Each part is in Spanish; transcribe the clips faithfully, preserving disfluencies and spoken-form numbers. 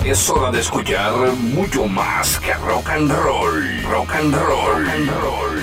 Es hora de escuchar mucho más que rock and roll. Rock and roll. Rock and roll.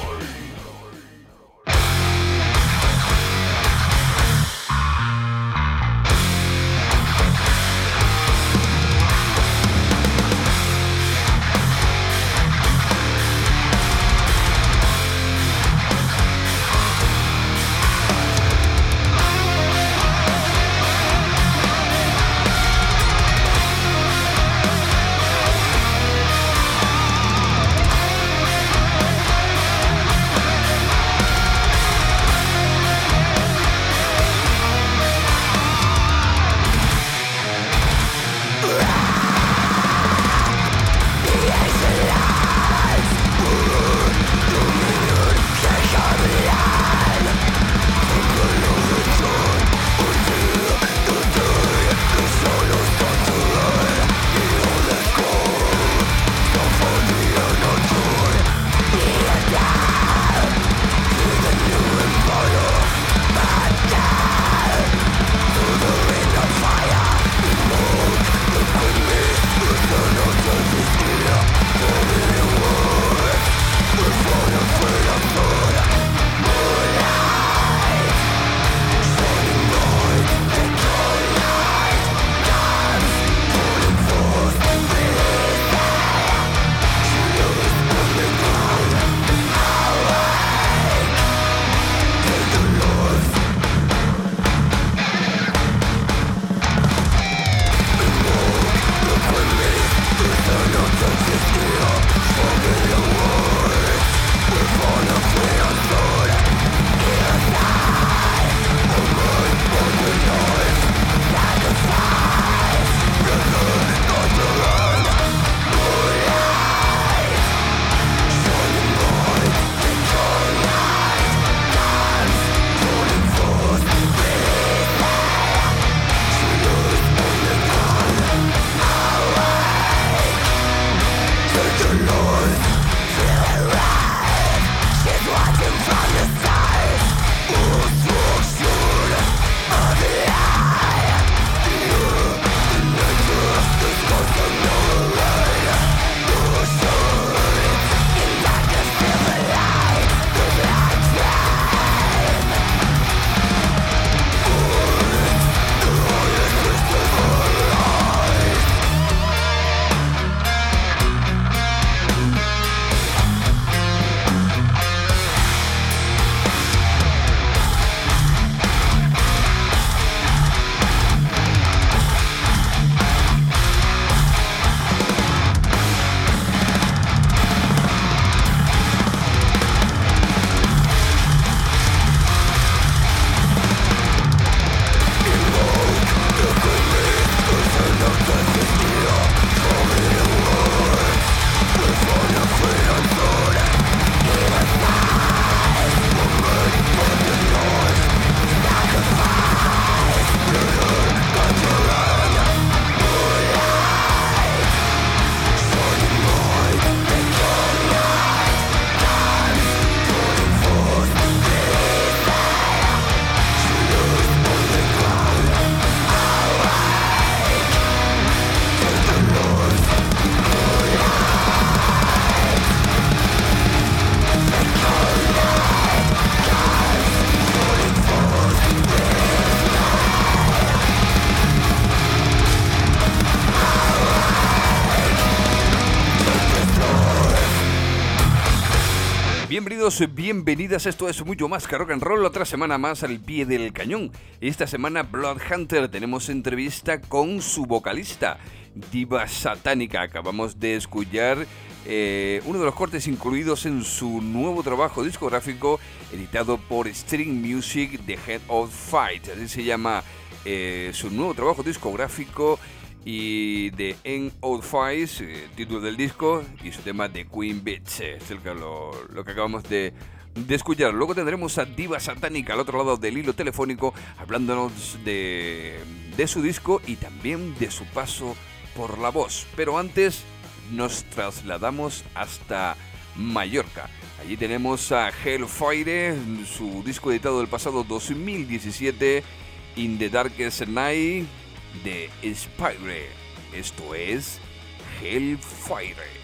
Bienvenidos, bienvenidas, esto es mucho más que rock and roll, otra semana más al pie del cañón. Esta semana Bloodhunter, tenemos entrevista con su vocalista, Diva Satánica. Acabamos de escuchar eh, uno de los cortes incluidos en su nuevo trabajo discográfico editado por String Music, The Head of Fight. Así se llama eh, su nuevo trabajo discográfico. Y The End of Fight, eh, título del disco, y su tema de Queen Bitch, eh, es el que lo, lo que acabamos de, de escuchar. Luego tendremos a Diva Satánica al otro lado del hilo telefónico, hablándonos de, de su disco y también de su paso por la voz. Pero antes nos trasladamos hasta Mallorca. Allí tenemos a Hellfire, su disco editado el pasado dos mil diecisiete, In the Darkest Night, de Spire. Esto es Hellfire.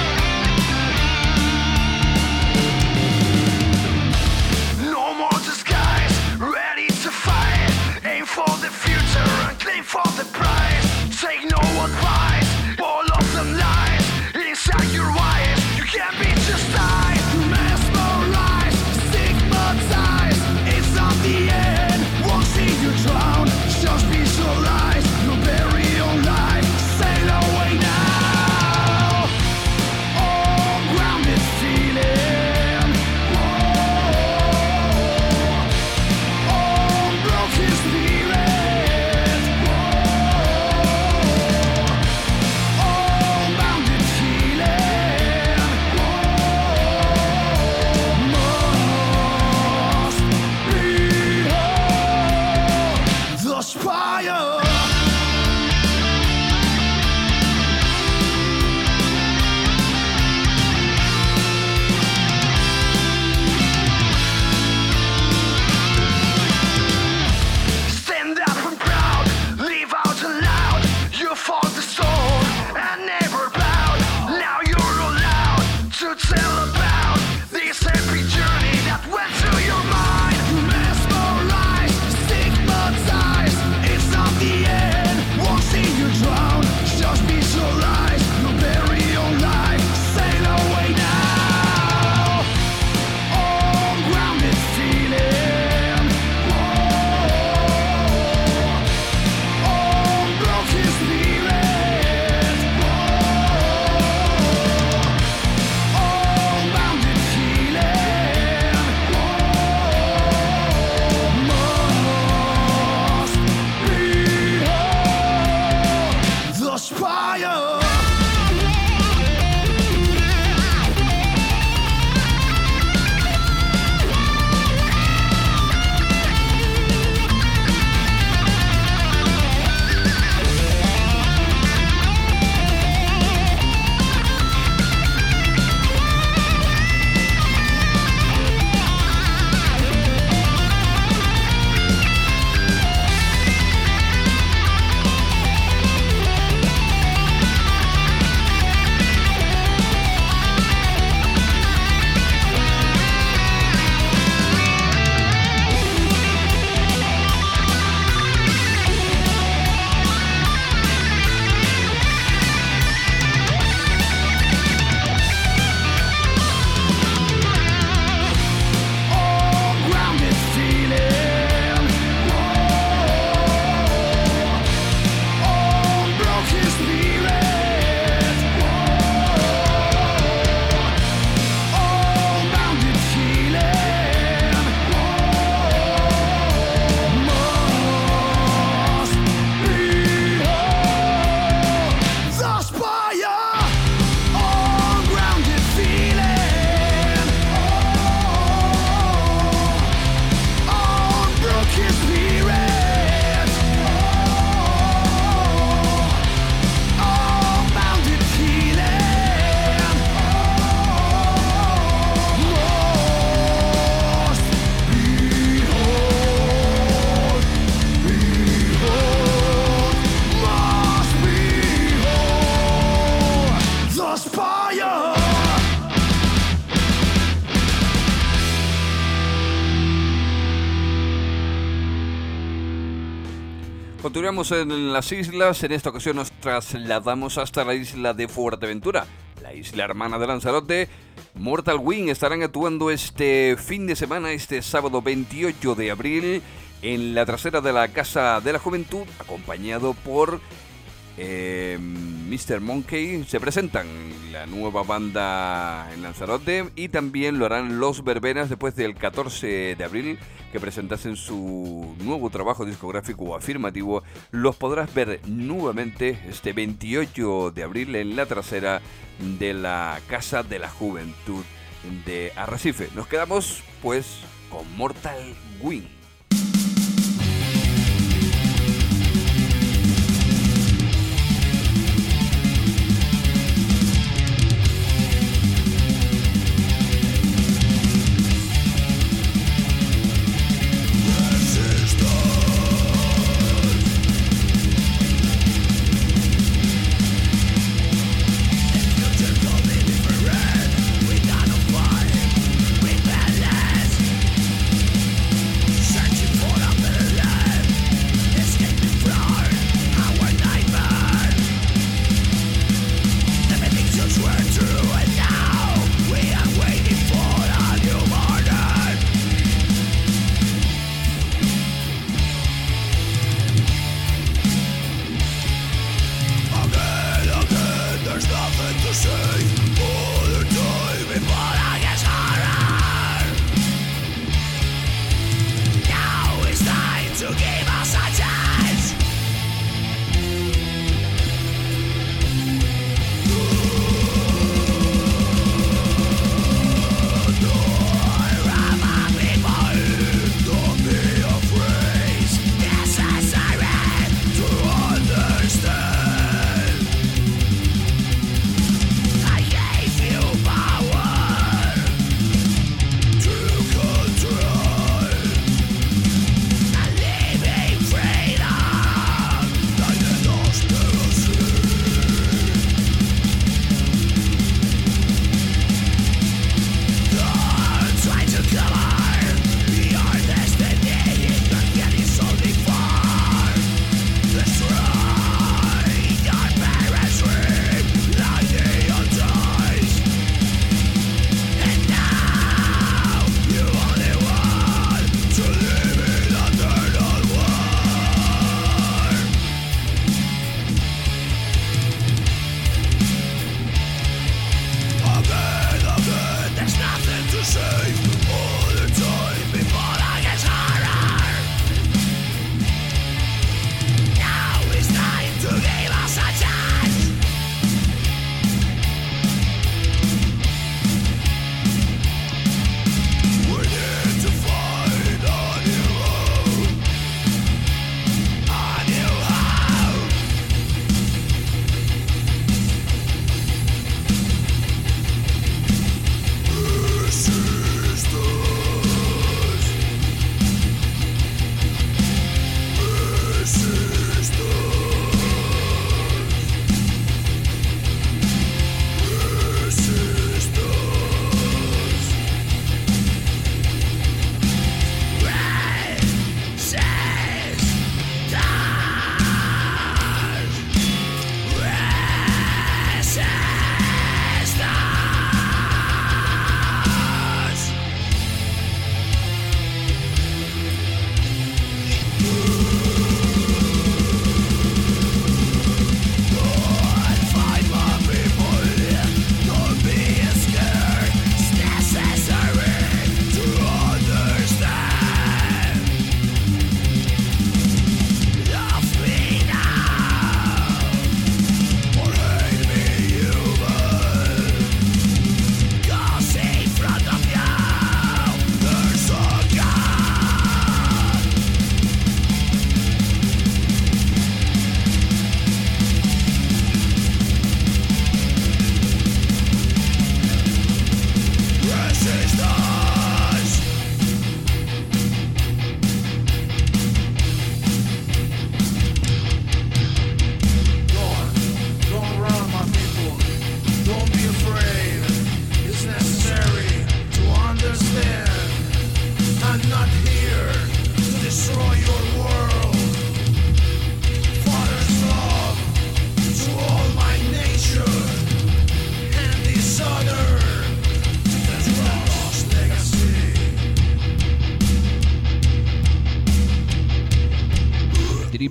No more disguise. Continuamos en las islas. En esta ocasión nos trasladamos hasta la isla de Fuerteventura, la isla hermana de Lanzarote. Mortal Wing estarán actuando este fin de semana, este sábado veintiocho de abril, en la trasera de la Casa de la Juventud, acompañado por eh, mister Monkey. Se presentan la nueva banda en Lanzarote y también lo harán Los Verbenas después del catorce de abril, que presentasen su nuevo trabajo discográfico afirmativo. Los podrás ver nuevamente este veintiocho de abril en la trasera de la Casa de la Juventud de Arrecife. Nos quedamos pues con Mortal Wing. Shut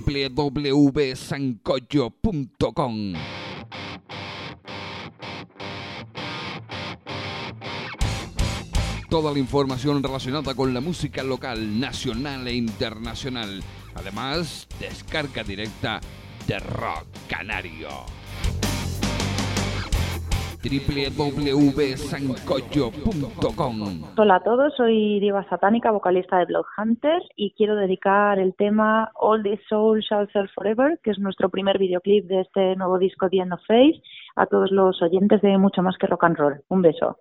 w w w punto sancocho punto com. Toda la información relacionada con la música local, nacional e internacional. Además, descarga directa de Rock Canario. w w w punto sancocho punto com. Hola a todos, soy Diva Satánica, vocalista de Bloodhunter, y quiero dedicar el tema All the Soul Shall Serve Forever, que es nuestro primer videoclip de este nuevo disco The End of Phase, a todos los oyentes de Mucho Más que Rock and Roll. Un beso.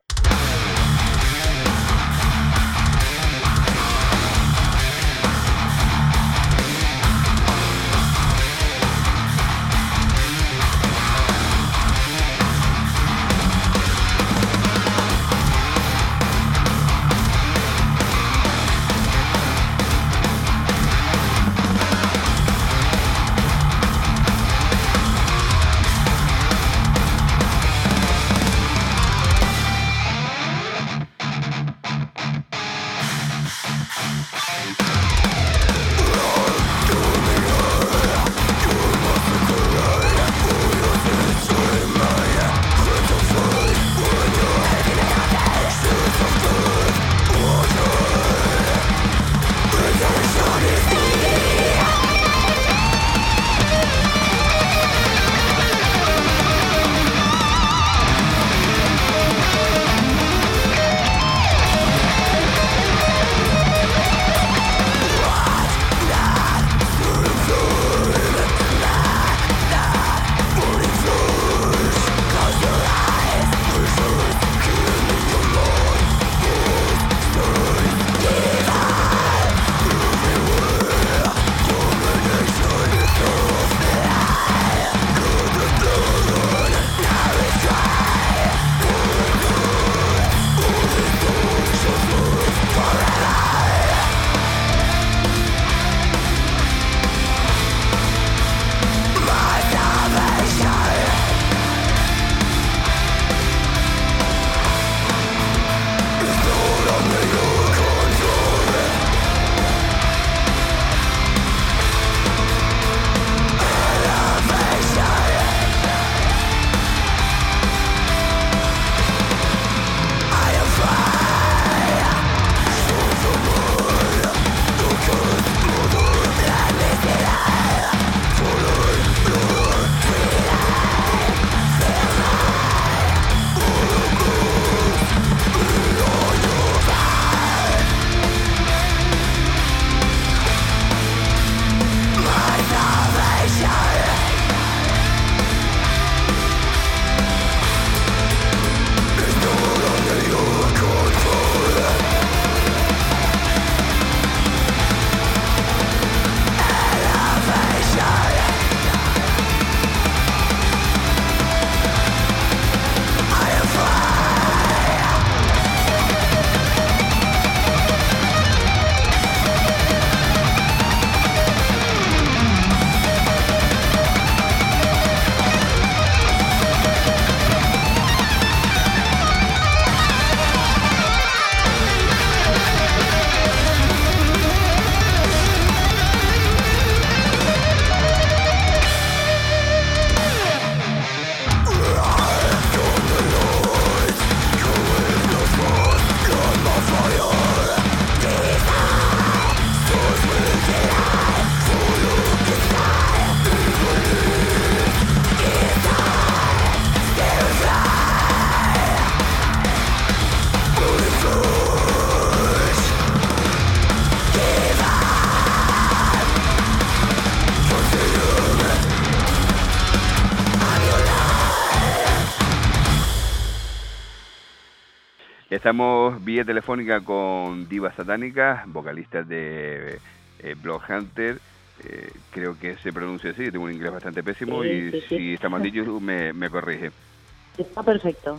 Estamos vía telefónica con Diva Satánica, vocalista de eh, Bloodhunter. Eh, creo que se pronuncia así, tengo un inglés bastante pésimo, sí, y sí, sí. Si está mal dicho me, me corrige. Está perfecto.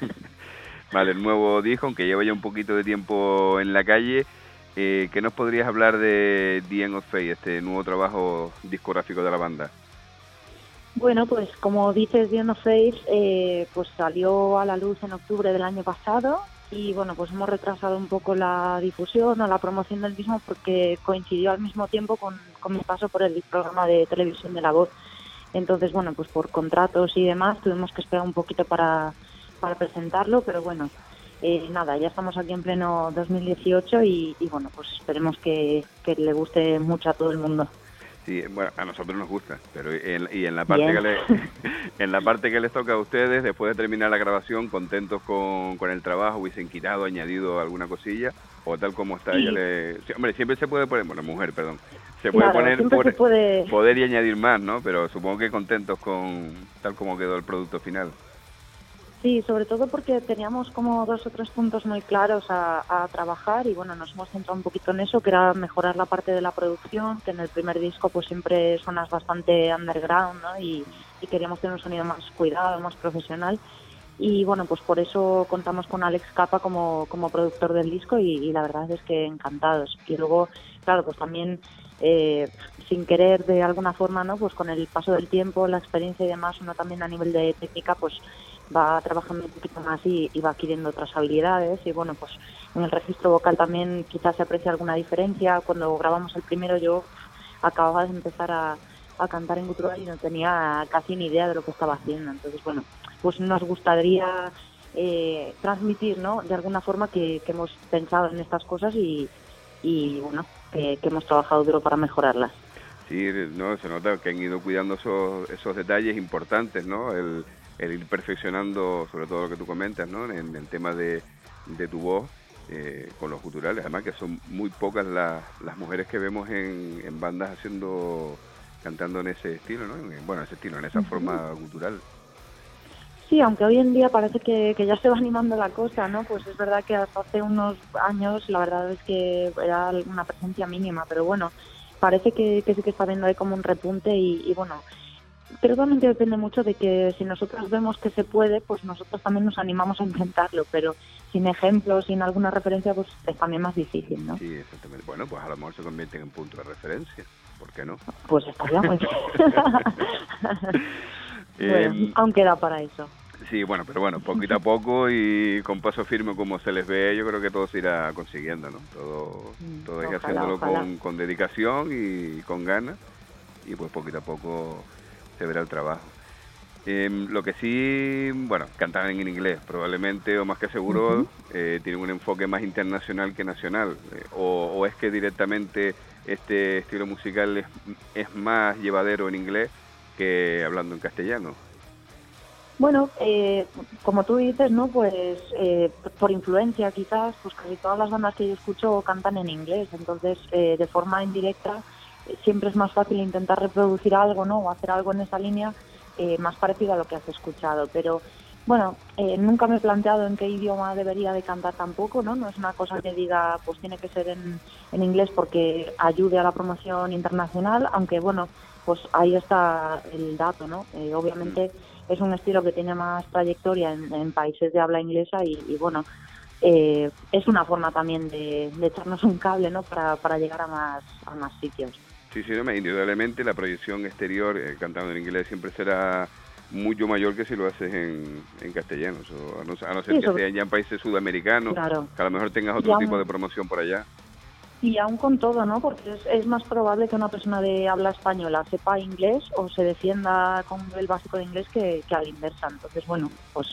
Vale, el nuevo disco, aunque lleva ya un poquito de tiempo en la calle, eh, ¿qué nos podrías hablar de The End of Phase, este nuevo trabajo discográfico de la banda? Bueno, pues como dices, The End of Phase eh, pues salió a la luz en octubre del año pasado. y bueno, pues hemos retrasado un poco la difusión o la promoción del mismo porque coincidió al mismo tiempo con, con mi paso por el programa de televisión de La Voz. Entonces, bueno, pues por contratos y demás tuvimos que esperar un poquito para, para presentarlo, pero bueno, eh, nada, ya estamos aquí en pleno dos mil dieciocho y, y bueno, pues esperemos que, que le guste mucho a todo el mundo. Sí, bueno, a nosotros nos gusta, pero en, y en la parte que le, en la parte que les toca a ustedes, después de terminar la grabación, contentos con, con el trabajo, hubiesen quitado, añadido alguna cosilla, o tal como está, sí. ella le... Sí, hombre, siempre se puede poner, bueno, mujer, perdón, se puede claro, poner, por, se puede... poder y añadir más, ¿no? Pero supongo que contentos con tal como quedó el producto final. Sí, sobre todo porque teníamos como dos o tres puntos muy claros a, a trabajar y bueno, nos hemos centrado un poquito en eso, que era mejorar la parte de la producción, que en el primer disco pues siempre sonas bastante underground, ¿no? Y, y queríamos tener un sonido más cuidado, más profesional. Y bueno, pues por eso contamos con Alex Capa como, como productor del disco y, y la verdad es que encantados. Y luego, claro, pues también eh, sin querer de alguna forma, ¿no? Pues con el paso del tiempo, la experiencia y demás, uno también a nivel de técnica, pues va trabajando un poquito más y, y va adquiriendo otras habilidades y bueno, pues en el registro vocal también quizás se aprecia alguna diferencia. Cuando grabamos el primero yo acababa de empezar a, a cantar en gutural y no tenía casi ni idea de lo que estaba haciendo, entonces bueno, pues nos gustaría eh, transmitir, ¿no? De alguna forma que, que hemos pensado en estas cosas y, y bueno, que, que hemos trabajado duro para mejorarlas. Sí, no, se nota que han ido cuidando esos, esos detalles importantes, ¿no? El el ir perfeccionando, sobre todo lo que tú comentas, ¿no? En el tema de, de tu voz, eh, con los guturales, además que son muy pocas la, las mujeres que vemos en, en bandas haciendo, cantando en ese estilo, ¿no? En, bueno, ese estilo, en esa uh-huh. forma gutural. Sí, aunque hoy en día parece que, que ya se va animando la cosa, ¿no? Pues es verdad que hasta hace unos años la verdad es que era una presencia mínima, pero bueno, parece que, que sí que está viendo ahí como un repunte y, y bueno, pero también depende mucho de que si nosotros vemos que se puede, pues nosotros también nos animamos a intentarlo, pero sin ejemplos, sin alguna referencia, pues es también más difícil, ¿no? Sí, exactamente. Bueno, pues a lo mejor se convierten en punto de referencia, ¿por qué no? Pues estaría muy bien. Bueno, eh, aún queda para eso. Sí, bueno, pero bueno, poquito a poco y con paso firme como se les ve, yo creo que todo se irá consiguiendo, ¿no? Todo, todo hay que haciéndolo con, con dedicación y con ganas y pues poquito a poco se verá el trabajo. Eh, lo que sí, bueno, cantar en inglés probablemente o más que seguro uh-huh. eh, tienen un enfoque más internacional que nacional, eh, o, o es que directamente este estilo musical es, es más llevadero en inglés que hablando en castellano. Bueno, eh, como tú dices, ¿no? Pues eh, por influencia quizás, pues casi todas las bandas que yo escucho cantan en inglés, entonces eh, de forma indirecta siempre es más fácil intentar reproducir algo, ¿no? O hacer algo en esa línea eh, más parecido a lo que has escuchado. Pero, bueno, eh, nunca me he planteado en qué idioma debería de cantar tampoco, ¿no? No es una cosa que diga, pues tiene que ser en, en inglés porque ayude a la promoción internacional, aunque, bueno, pues ahí está el dato, ¿no? Eh, obviamente es un estilo que tiene más trayectoria en, en países de habla inglesa y, y bueno, eh, es una forma también de, de echarnos un cable, ¿no? Para, para llegar a más, a más sitios. Sí, sí, no, indudablemente la proyección exterior eh, cantando en inglés siempre será mucho mayor que si lo haces en, en castellano, o a no, a no ser sí, que sean ya en países sudamericanos, claro. Que a lo mejor tengas otro tipo de promoción por allá. Y aún con todo, ¿no? Porque es, es más probable que una persona de habla española sepa inglés o se defienda con el básico de inglés que, que a la inversa. Entonces, bueno, pues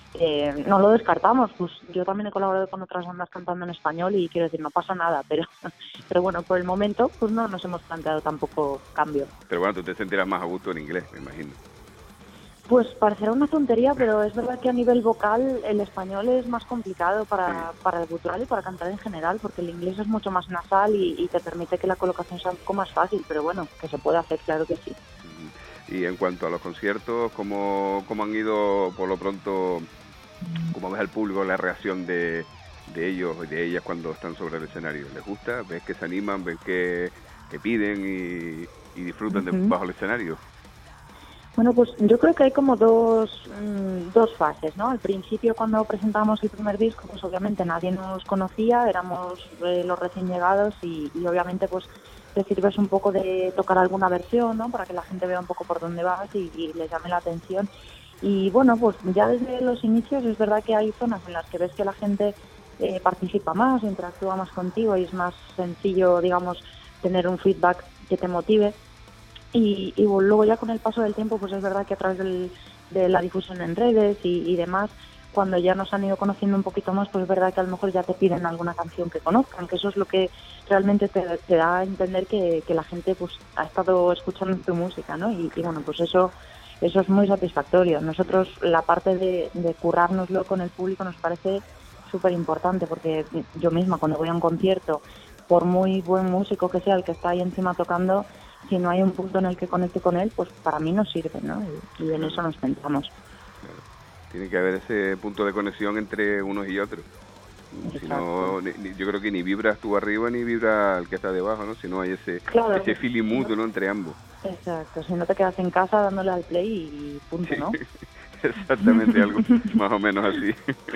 eh, no lo descartamos. Pues yo también he colaborado con otras bandas cantando en español y quiero decir, no pasa nada, pero pero bueno, por el momento pues no nos hemos planteado tampoco cambio. Pero bueno, tú te sentirás más a gusto en inglés, me imagino. Pues parecerá una tontería, pero es verdad que a nivel vocal el español es más complicado para, para el gutural y para cantar en general, porque el inglés es mucho más nasal y, y te permite que la colocación sea un poco más fácil, pero bueno, que se puede hacer, claro que sí. Y en cuanto a los conciertos, ¿cómo, cómo han ido por lo pronto, cómo ves al público la reacción de, de ellos y de ellas cuando están sobre el escenario? ¿Les gusta? ¿Ves que se animan? ¿Ves que, que piden y, y disfrutan uh-huh. de, bajo el escenario? Bueno, pues yo creo que hay como dos, mmm, dos fases, ¿no? Al principio, cuando presentamos el primer disco, pues obviamente nadie nos conocía, éramos eh, los recién llegados y, y obviamente pues te sirves un poco de tocar alguna versión, ¿no? Para que la gente vea un poco por dónde vas y, y les llame la atención. Y bueno, pues ya desde los inicios es verdad que hay zonas en las que ves que la gente eh, participa más, interactúa más contigo y es más sencillo, digamos, tener un feedback que te motive. Y, y luego ya con el paso del tiempo, pues es verdad que a través del, de la difusión en redes y, y demás, cuando ya nos han ido conociendo un poquito más, pues es verdad que a lo mejor ya te piden alguna canción que conozcan, que eso es lo que realmente te, te da a entender que, que la gente pues ha estado escuchando tu música, ¿no? Y, y bueno, pues eso eso es muy satisfactorio. Nosotros la parte de, de currárnoslo con el público nos parece súper importante, porque yo misma cuando voy a un concierto, por muy buen músico que sea el que está ahí encima tocando, si no hay un punto en el que conecte con él, pues para mí no sirve, ¿no? Y, y en eso nos centramos. Tiene que haber ese punto de conexión entre unos y otros. Si no, ni, ni, yo creo que ni vibras tú arriba ni vibra el que está debajo, ¿no? Si no hay ese, claro, ese feeling mutuo, ¿no? Entre ambos. Exacto, si no te quedas en casa dándole al play y punto, ¿no? Sí, exactamente, algo más o menos así.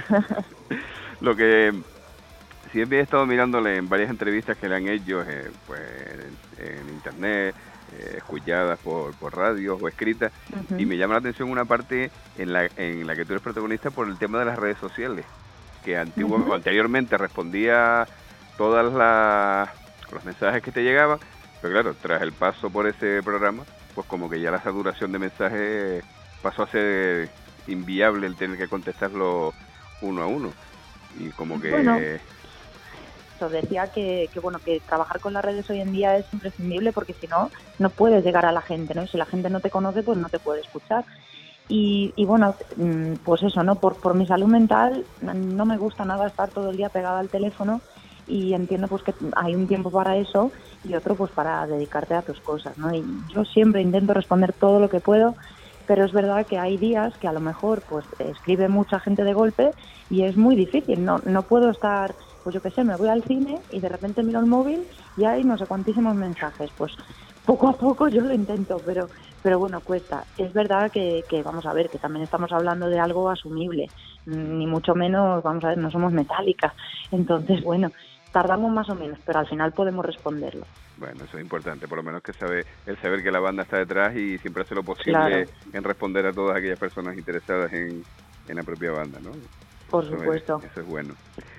Lo que siempre he estado mirándole en varias entrevistas que le han hecho eh, pues, en, en internet, eh, escuchadas por, por radio o escritas, uh-huh. y me llama la atención una parte en la, en la que tú eres protagonista por el tema de las redes sociales, que antiguo, uh-huh. anteriormente respondía todas las los mensajes que te llegaban, pero claro, tras el paso por ese programa, pues como que ya la saturación de mensajes pasó a ser inviable el tener que contestarlo uno a uno. Y como que... Bueno, eso decía que, que, bueno, que trabajar con las redes hoy en día es imprescindible, porque si no, no puedes llegar a la gente, ¿no? Y si la gente no te conoce, pues no te puede escuchar. Y, y bueno, pues eso, ¿no? Por, por mi salud mental no me gusta nada estar todo el día pegada al teléfono, y entiendo pues que hay un tiempo para eso y otro pues para dedicarte a tus cosas, ¿no? Y yo siempre intento responder todo lo que puedo, pero es verdad que hay días que a lo mejor pues escribe mucha gente de golpe y es muy difícil, no no puedo estar, pues yo qué sé, me voy al cine y de repente miro el móvil y hay no sé cuantísimos mensajes, pues poco a poco yo lo intento, pero pero bueno, cuesta. Es verdad que, que vamos a ver, que también estamos hablando de algo asumible, ni mucho menos, vamos a ver, no somos Metallica, entonces bueno, tardamos más o menos, pero al final podemos responderlo. Bueno, eso es importante, por lo menos que sabe el saber que la banda está detrás y siempre hace lo posible, claro, en responder a todas aquellas personas interesadas en, en la propia banda, ¿no? Por eso supuesto. Es, eso es bueno.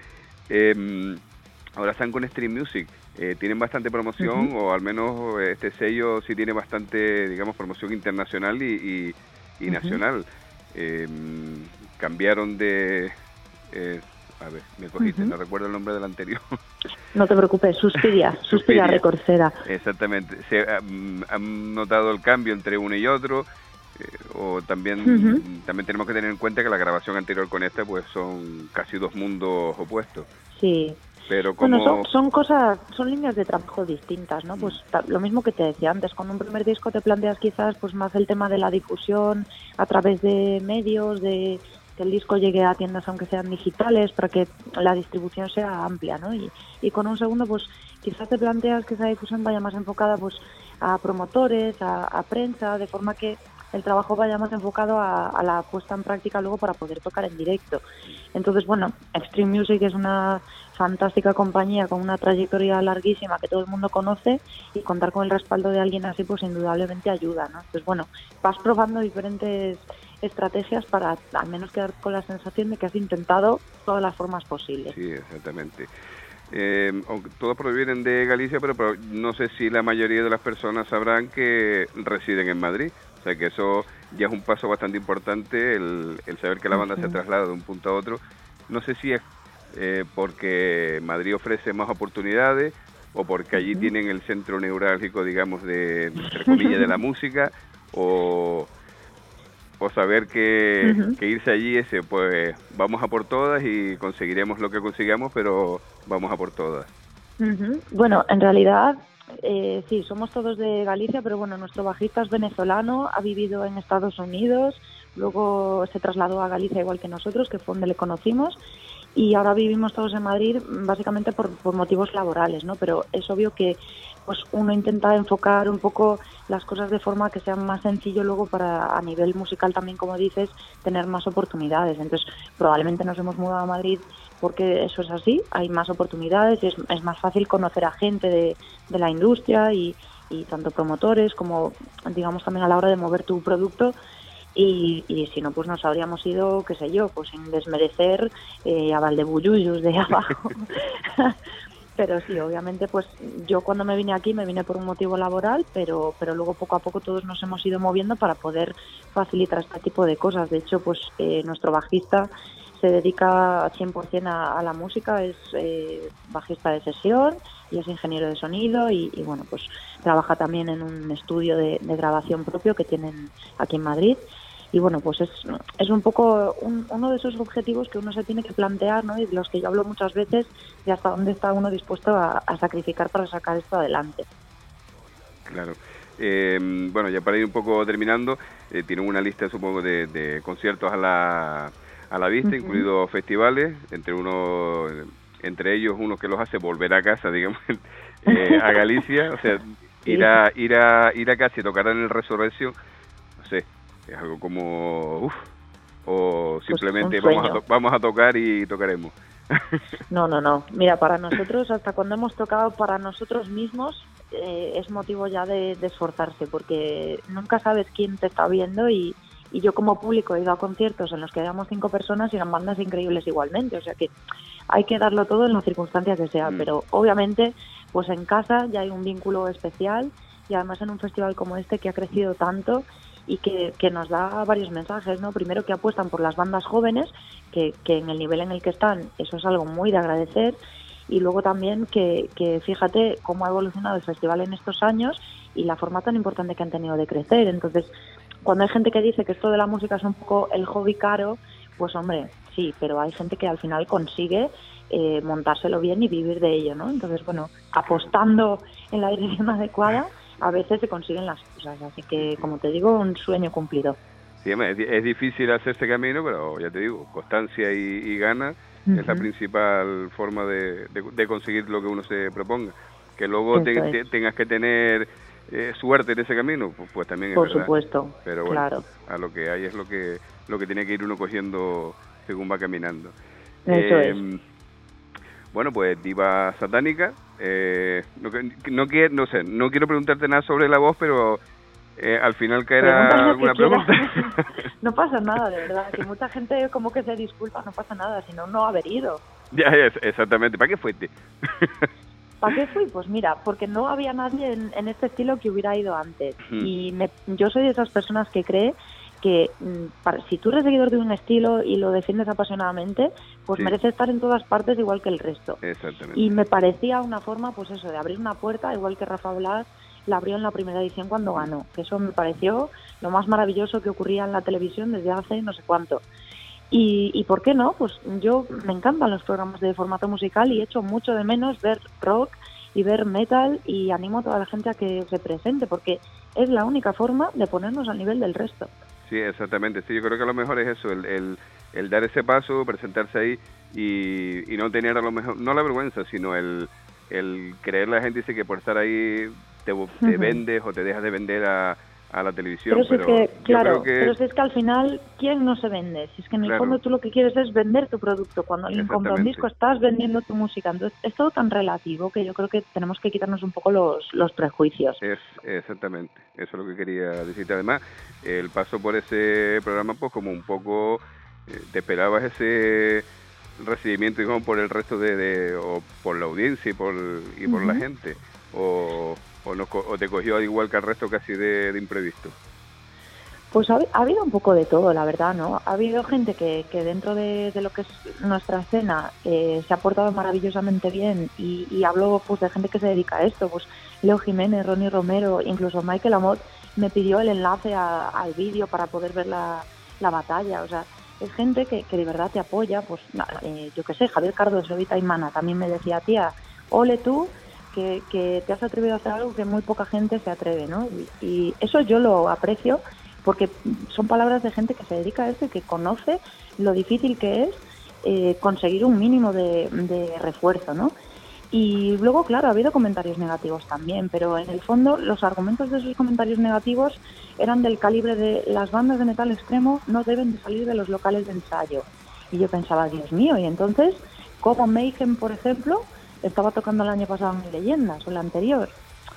Eh, ahora están con Stream Music, eh, ¿tienen bastante promoción? Uh-huh. O al menos este sello sí tiene bastante, digamos, promoción internacional y, y, y uh-huh. nacional. Eh, cambiaron de... Eh, a ver, me cogiste, uh-huh. no recuerdo el nombre del anterior. No te preocupes, Suspiria, Suspiria Recordcera. Exactamente. ¿Se um, han notado el cambio entre uno y otro? Eh, o también uh-huh. también tenemos que tener en cuenta que la grabación anterior con esta pues son casi dos mundos opuestos. Sí. Pero como... Bueno, son, son cosas, son líneas de trabajo distintas, ¿no? Pues lo mismo que te decía antes, con un primer disco te planteas quizás pues más el tema de la difusión a través de medios, de que el disco llegue a tiendas aunque sean digitales, para que la distribución sea amplia, ¿no? Y, y con un segundo, pues quizás te planteas que esa difusión vaya más enfocada pues a promotores, a, a prensa, de forma que el trabajo vaya más enfocado a, a la puesta en práctica luego para poder tocar en directo. Entonces, bueno, Extreme Music es una fantástica compañía con una trayectoria larguísima que todo el mundo conoce, y contar con el respaldo de alguien así pues indudablemente ayuda, ¿no? Entonces, bueno, vas probando diferentes estrategias para al menos quedar con la sensación de que has intentado todas las formas posibles. Sí, exactamente. Eh, todos provienen de Galicia, pero, pero no sé si la mayoría de las personas sabrán que residen en Madrid. O sea que eso ya es un paso bastante importante, el, el saber que la banda uh-huh. se traslada de un punto a otro. No sé si es eh, porque Madrid ofrece más oportunidades o porque allí uh-huh. tienen el centro neurálgico, digamos, de, entre comillas, de la música, o... o saber que, uh-huh. que irse allí ese, pues vamos a por todas y conseguiremos lo que consigamos, pero vamos a por todas. Uh-huh. Bueno, en realidad, eh, sí, somos todos de Galicia, pero bueno, nuestro bajista es venezolano, ha vivido en Estados Unidos, luego se trasladó a Galicia igual que nosotros, que fue donde le conocimos, y ahora vivimos todos en Madrid básicamente por, por motivos laborales, ¿no? Pero es obvio que pues uno intenta enfocar un poco las cosas de forma que sea más sencillo luego para, a nivel musical también, como dices, tener más oportunidades. Entonces, probablemente nos hemos mudado a Madrid porque eso es así, hay más oportunidades, es, es más fácil conocer a gente de, de la industria y, y tanto promotores como, digamos, también a la hora de mover tu producto. Y, y si no, pues nos habríamos ido, qué sé yo, pues sin desmerecer eh, a Valdebulluyus de abajo. Pero sí, obviamente, pues yo cuando me vine aquí me vine por un motivo laboral, pero pero luego poco a poco todos nos hemos ido moviendo para poder facilitar este tipo de cosas. De hecho, pues eh, nuestro bajista se dedica cien por ciento a, a la música, es eh, bajista de sesión y es ingeniero de sonido y, y bueno, pues trabaja también en un estudio de, de grabación propio que tienen aquí en Madrid. Y bueno, pues es, es un poco un, uno de esos objetivos que uno se tiene que plantear, ¿no? Y de los que yo hablo muchas veces, de hasta dónde está uno dispuesto a, a sacrificar para sacar esto adelante. Claro. Eh, bueno, ya para ir un poco terminando, eh, tienen una lista, supongo, de, de conciertos a la, a la vista, uh-huh. incluidos festivales, entre uno, entre ellos uno que los hace volver a casa, digamos, eh, a Galicia, o sea, ir sí. a, ir a, ir a casa y tocar en el Resurrección, no sé, es algo como uff, o simplemente pues vamos, a to- vamos a tocar y tocaremos. No, no, no. Mira, para nosotros, hasta cuando hemos tocado para nosotros mismos, eh, es motivo ya de, de esforzarse, porque nunca sabes quién te está viendo y, y yo como público he ido a conciertos en los que éramos cinco personas y eran bandas increíbles igualmente, o sea que hay que darlo todo en la circunstancia que sea, mm. pero obviamente pues en casa ya hay un vínculo especial y además en un festival como este que ha crecido tanto y que, que nos da varios mensajes, ¿no? Primero, que apuestan por las bandas jóvenes, que, que en el nivel en el que están, eso es algo muy de agradecer, y luego también que, que fíjate cómo ha evolucionado el festival en estos años y la forma tan importante que han tenido de crecer. Entonces, cuando hay gente que dice que esto de la música es un poco el hobby caro, pues hombre, sí, pero hay gente que al final consigue eh, montárselo bien y vivir de ello, ¿no? Entonces, bueno, apostando en la dirección adecuada, a veces se consiguen las cosas, así que, como te digo, un sueño cumplido. Sí, es, es difícil hacer ese camino, pero ya te digo, constancia y, y ganas uh-huh. es la principal forma de, de, de conseguir lo que uno se proponga. Que luego te, te, tengas que tener eh, suerte en ese camino, pues, pues también es Por verdad. supuesto, pero bueno, claro. A lo que hay es lo que lo que tiene que ir uno cogiendo según va caminando. Eso eh, es. Bueno, pues Diva Satánica, eh, no, no, quiero, no sé, no quiero preguntarte nada sobre la voz, pero eh, al final caerá alguna pregunta. No pasa nada, de verdad, que mucha gente como que se disculpa, no pasa nada, sino no haber ido. Ya, es, exactamente, ¿para qué fuiste? ¿Para qué fui? Pues mira, porque no había nadie en, en este estilo que hubiera ido antes, hmm. y me, yo soy de esas personas que cree que para, si tú eres seguidor de un estilo y lo defiendes apasionadamente, pues sí. merece estar en todas partes igual que el resto. Exactamente. Y me parecía una forma, pues eso, de abrir una puerta, igual que Rafa Blas la abrió en la primera edición cuando ganó, que eso me pareció lo más maravilloso que ocurría en la televisión desde hace no sé cuánto. Y, y ¿por qué no? Pues yo me encantan los programas de formato musical y echo mucho de menos ver rock y ver metal, y animo a toda la gente a que se presente, porque es la única forma de ponernos al nivel del resto. Sí, exactamente. Sí, yo creo que a lo mejor es eso, el, el, el dar ese paso, presentarse ahí y, y no tener a lo mejor, no la vergüenza, sino el, el creer la gente dice que por estar ahí te, te uh-huh. vendes o te dejas de vender a, a la televisión. Pero, si pero es que, claro, que... pero si es que al final, ¿quién no se vende? Si es que en el claro. fondo tú lo que quieres es vender tu producto. Cuando alguien compra un disco estás vendiendo tu música. Entonces es todo tan relativo que yo creo que tenemos que quitarnos un poco los, los prejuicios. Es exactamente, eso es lo que quería decirte. Además, el paso por ese programa, pues como un poco eh, te esperabas ese recibimiento, digamos, por el resto de, de o por la audiencia y por y por uh-huh. la gente, o o, no, o te cogió igual que al resto casi de, de imprevisto. Pues ha, ha habido un poco de todo, la verdad, ¿no? Ha habido gente que, que dentro de, de lo que es nuestra escena eh, se ha portado maravillosamente bien, y, y hablo pues de gente que se dedica a esto, pues Leo Jiménez, Ronnie Romero, incluso Michael Amott me pidió el enlace a, al vídeo para poder ver la, la batalla. O sea, es gente que, que de verdad te apoya, pues eh, yo qué sé, Javier Cardoso, Evita Imana también me decía, tía, ole tú, Que, que te has atrevido a hacer algo que muy poca gente se atreve, ¿no? Y, y eso yo lo aprecio, porque son palabras de gente que se dedica a esto y que conoce lo difícil que es eh, conseguir un mínimo de, de refuerzo, ¿no? Y luego, claro, ha habido comentarios negativos también, pero en el fondo los argumentos de esos comentarios negativos eran del calibre de las bandas de metal extremo no deben de salir de los locales de ensayo. Y yo pensaba, Dios mío, y entonces, como Mayhem, por ejemplo, estaba tocando el año pasado en Leyendas, o el anterior.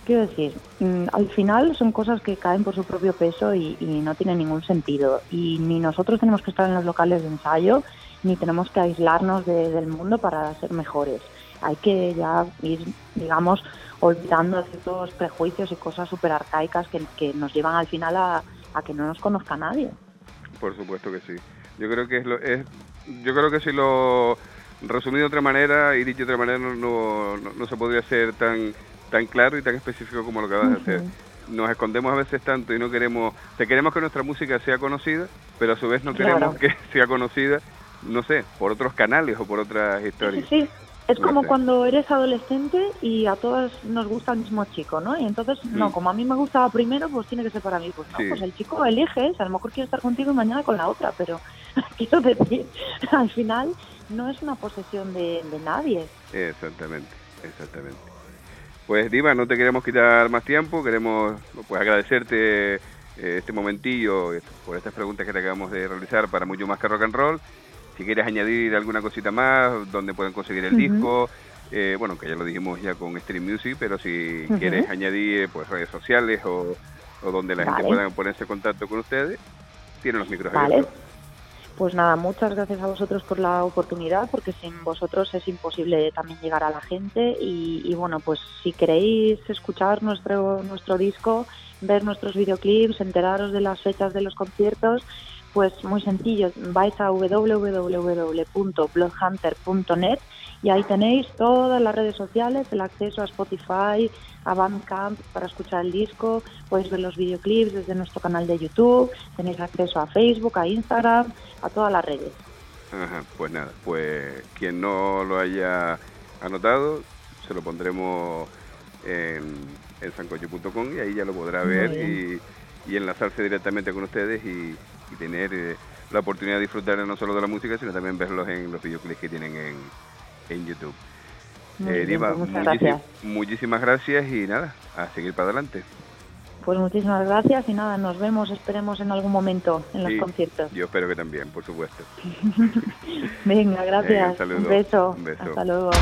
Quiero decir, al final son cosas que caen por su propio peso y, y no tienen ningún sentido. Y ni nosotros tenemos que estar en los locales de ensayo, ni tenemos que aislarnos de, del mundo para ser mejores. Hay que ya ir, digamos, olvidando ciertos prejuicios y cosas súper arcaicas que, que nos llevan al final a, a que no nos conozca nadie. Por supuesto que sí. Yo creo que es, lo, es yo creo que si lo resumí de otra manera y dicho de otra manera no, no, no, no se podría hacer tan tan claro y tan específico como lo que acabas uh-huh. de hacer. Nos escondemos a veces tanto y no queremos, te queremos que nuestra música sea conocida, pero a su vez no queremos claro. que sea conocida, no sé, por otros canales o por otras historias. Sí, sí. Es no como sé. Cuando eres adolescente y a todos nos gusta el mismo chico, ¿no? Y entonces, mm. no, como a mí me gustaba primero, pues tiene que ser para mí. Pues no, sí. pues el chico elige, a lo mejor quiere estar contigo y mañana con la otra, pero quiero decir, al final no es una posesión de, de nadie. Exactamente, exactamente. Pues Diva, no te queremos quitar más tiempo, queremos pues agradecerte eh, este momentillo por estas preguntas que te acabamos de realizar para Mucho Más que Rock and Roll. Si quieres añadir alguna cosita más, donde pueden conseguir el uh-huh. disco, eh, bueno, que ya lo dijimos ya con Stream Music, pero si uh-huh. quieres añadir pues redes sociales o, o donde la vale. gente pueda ponerse en contacto con ustedes, tienen los micros vale. abiertos. Pues nada, muchas gracias a vosotros por la oportunidad, porque sin vosotros es imposible también llegar a la gente y, y bueno, pues si queréis escuchar nuestro nuestro disco, ver nuestros videoclips, enteraros de las fechas de los conciertos, pues muy sencillo, vais a doble u doble u doble u punto bloodhunter punto net y ahí tenéis todas las redes sociales, el acceso a Spotify, a Bandcamp para escuchar el disco, podéis ver los videoclips desde nuestro canal de YouTube, tenéis acceso a Facebook, a Instagram, a todas las redes. Ajá, pues nada, pues quien no lo haya anotado, se lo pondremos en, en sancocho punto com y ahí ya lo podrá ver y, y enlazarse directamente con ustedes y, y tener eh, la oportunidad de disfrutar no solo de la música, sino también verlos en los videoclips que tienen en, en YouTube. Muy eh, bien, Diva, pues muchas muchísim- gracias. muchísimas gracias y nada, a seguir para adelante. Pues muchísimas gracias y nada, nos vemos, esperemos en algún momento en los sí, conciertos. Yo espero que también, por supuesto. Venga, gracias. Venga, un, un beso. Un beso. Hasta luego.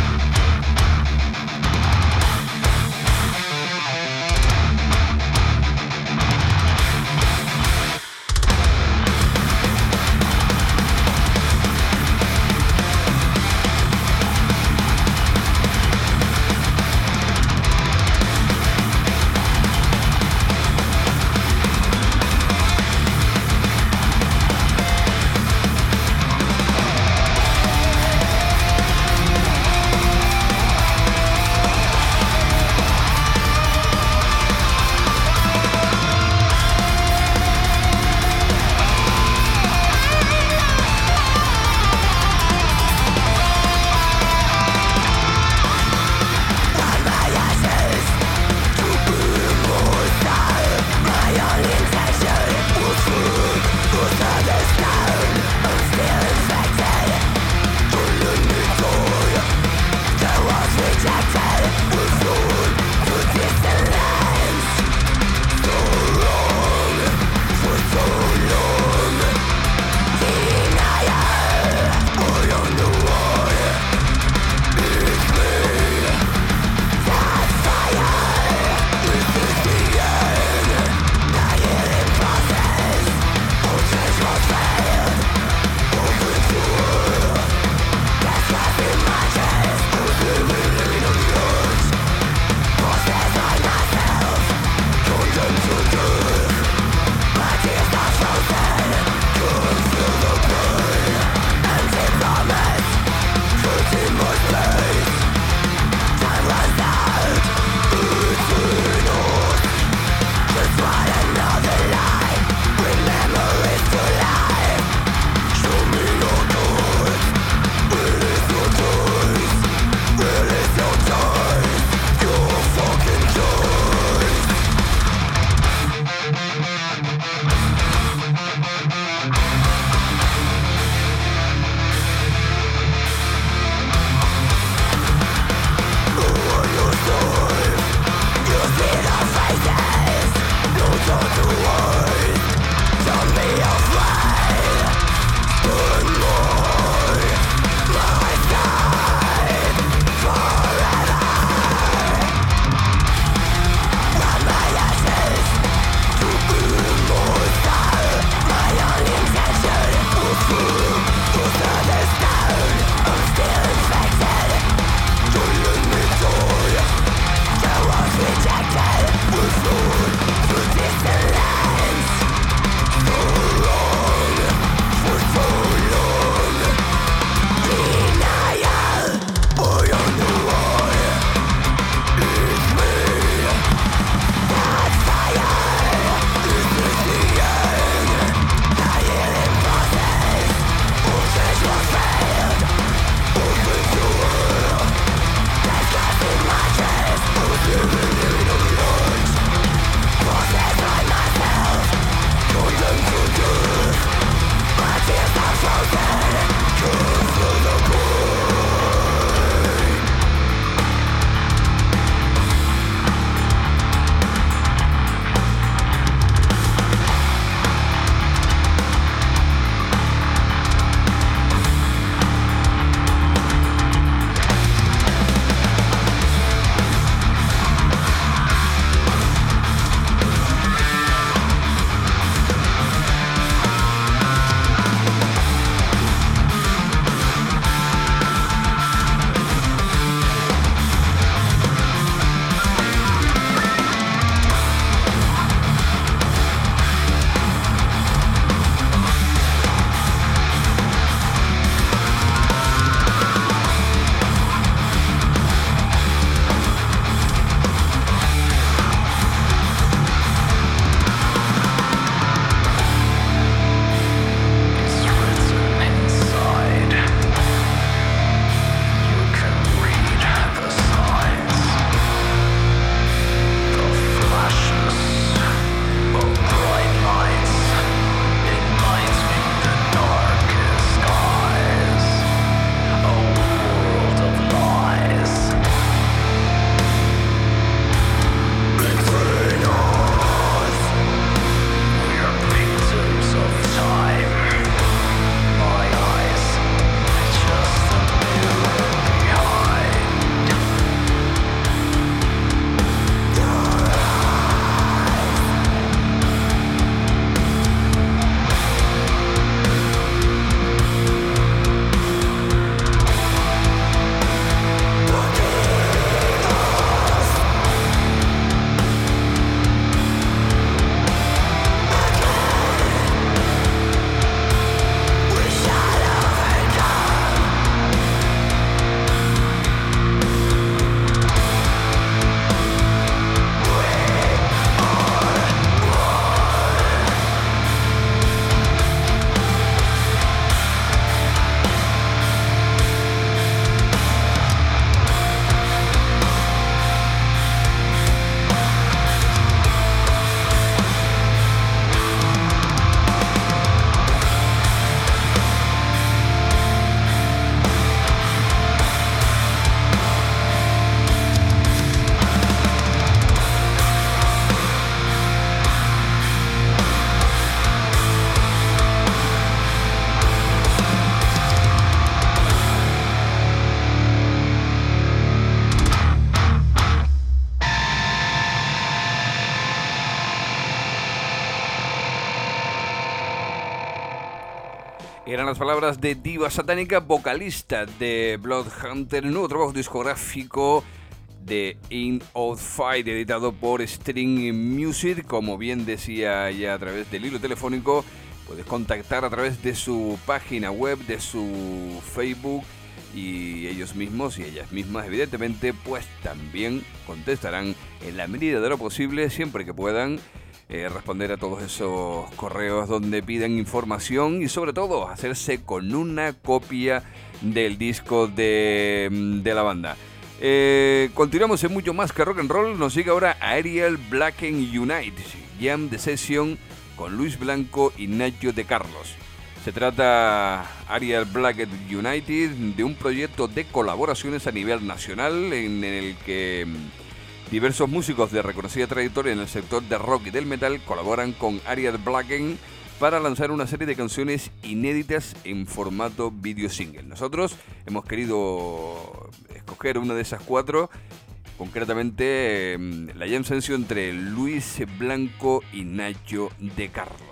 Eran las palabras de Diva Satánica, vocalista de Bloodhunter, el nuevo trabajo discográfico de In Out Fight, editado por String Music. Como bien decía ya a través del hilo telefónico, puedes contactar a través de su página web, de su Facebook, y ellos mismos y ellas mismas, evidentemente, pues también contestarán en la medida de lo posible, siempre que puedan, Eh, responder a todos esos correos donde piden información y sobre todo hacerse con una copia del disco de, de la banda. Eh, continuamos en mucho más que rock and roll. Nos sigue ahora Ariel Blacken Unite, jam de sesión con Luis Blanco y Nacho de Carlos. Se trata, Ariel Blacken United, de un proyecto de colaboraciones a nivel nacional en el que diversos músicos de reconocida trayectoria en el sector del rock y del metal colaboran con Ariel Blacken para lanzar una serie de canciones inéditas en formato video single. Nosotros hemos querido escoger una de esas cuatro, concretamente la jam session entre Luis Blanco y Nacho de Carlos.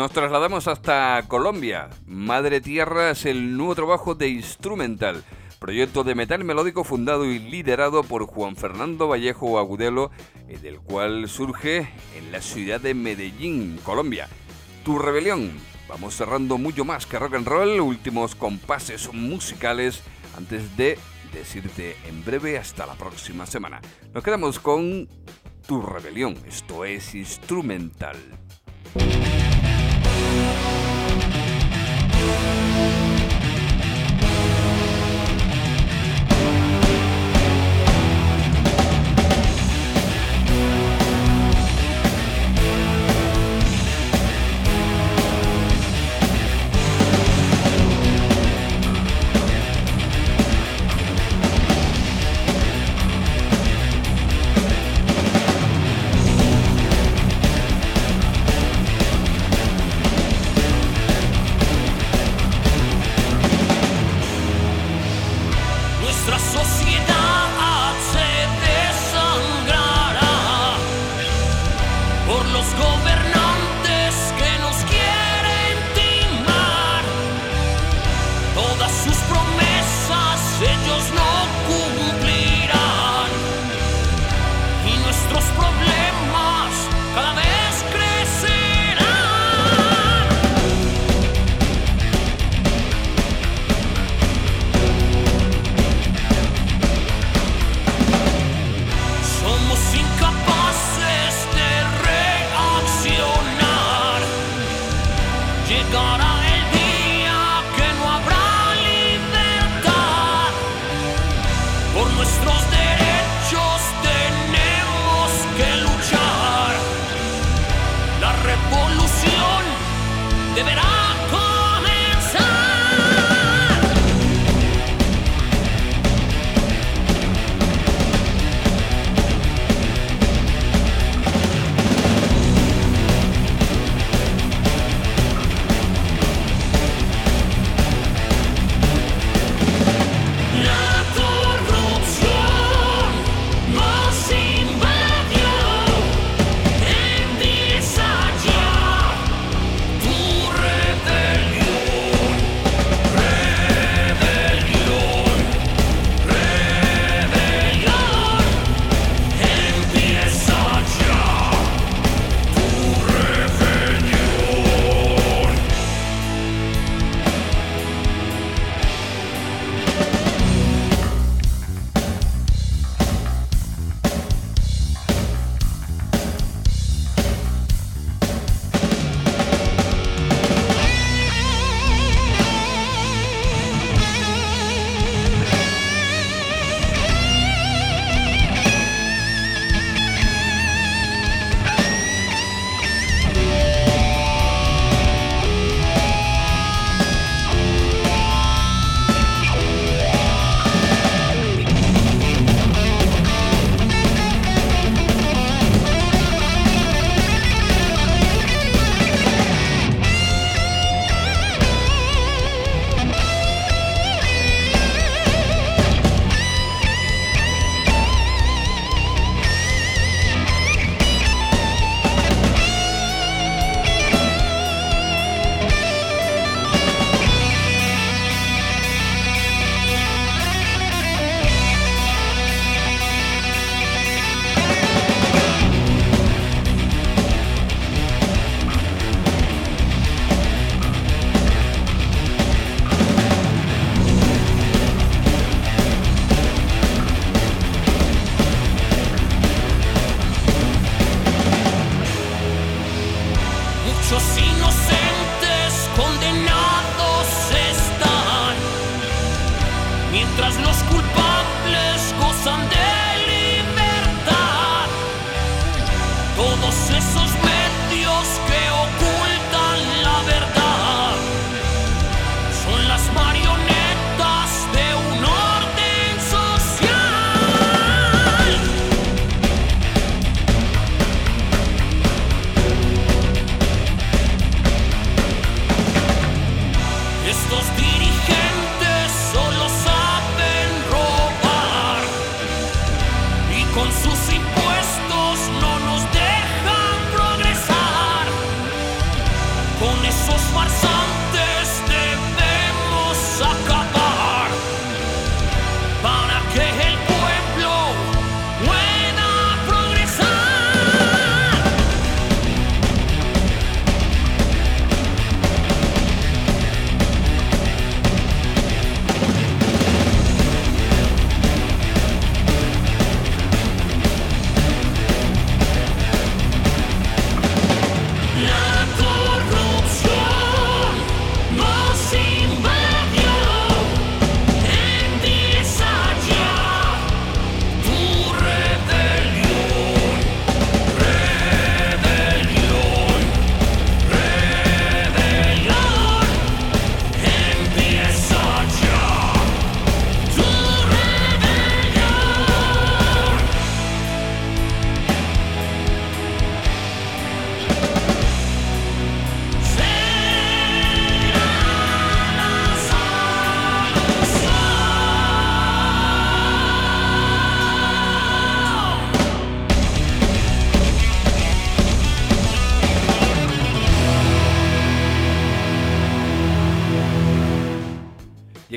Nos trasladamos hasta Colombia. Madre Tierra es el nuevo trabajo de Instrumental, proyecto de metal melódico fundado y liderado por Juan Fernando Vallejo Agudelo, del cual surge en la ciudad de Medellín, Colombia. Tu rebelión. Vamos cerrando mucho más que rock and roll, últimos compases musicales antes de decirte en breve hasta la próxima semana. Nos quedamos con Tu rebelión. Esto es Instrumental. Dirigentes solo saben robar.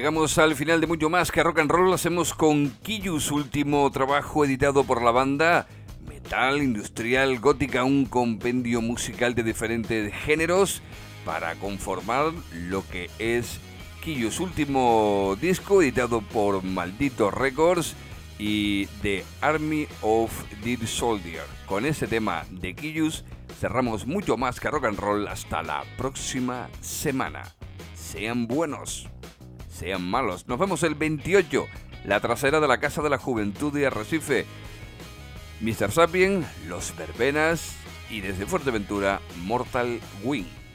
Llegamos al final de Mucho Más que Rock and Roll. Lo hacemos con Kyuss, último trabajo editado por la banda. Metal, industrial, gótica, un compendio musical de diferentes géneros para conformar lo que es Kyuss, último disco editado por Maldito Records y The Army of Dead Soldier. Con este tema de Kyuss cerramos Mucho Más que Rock and Roll. Hasta la próxima semana. Sean buenos, sean malos. Nos vemos el veintiocho, la trasera de la Casa de la Juventud de Arrecife. mister Sapien, Los Verbenas y desde Fuerteventura, Mortal Wing.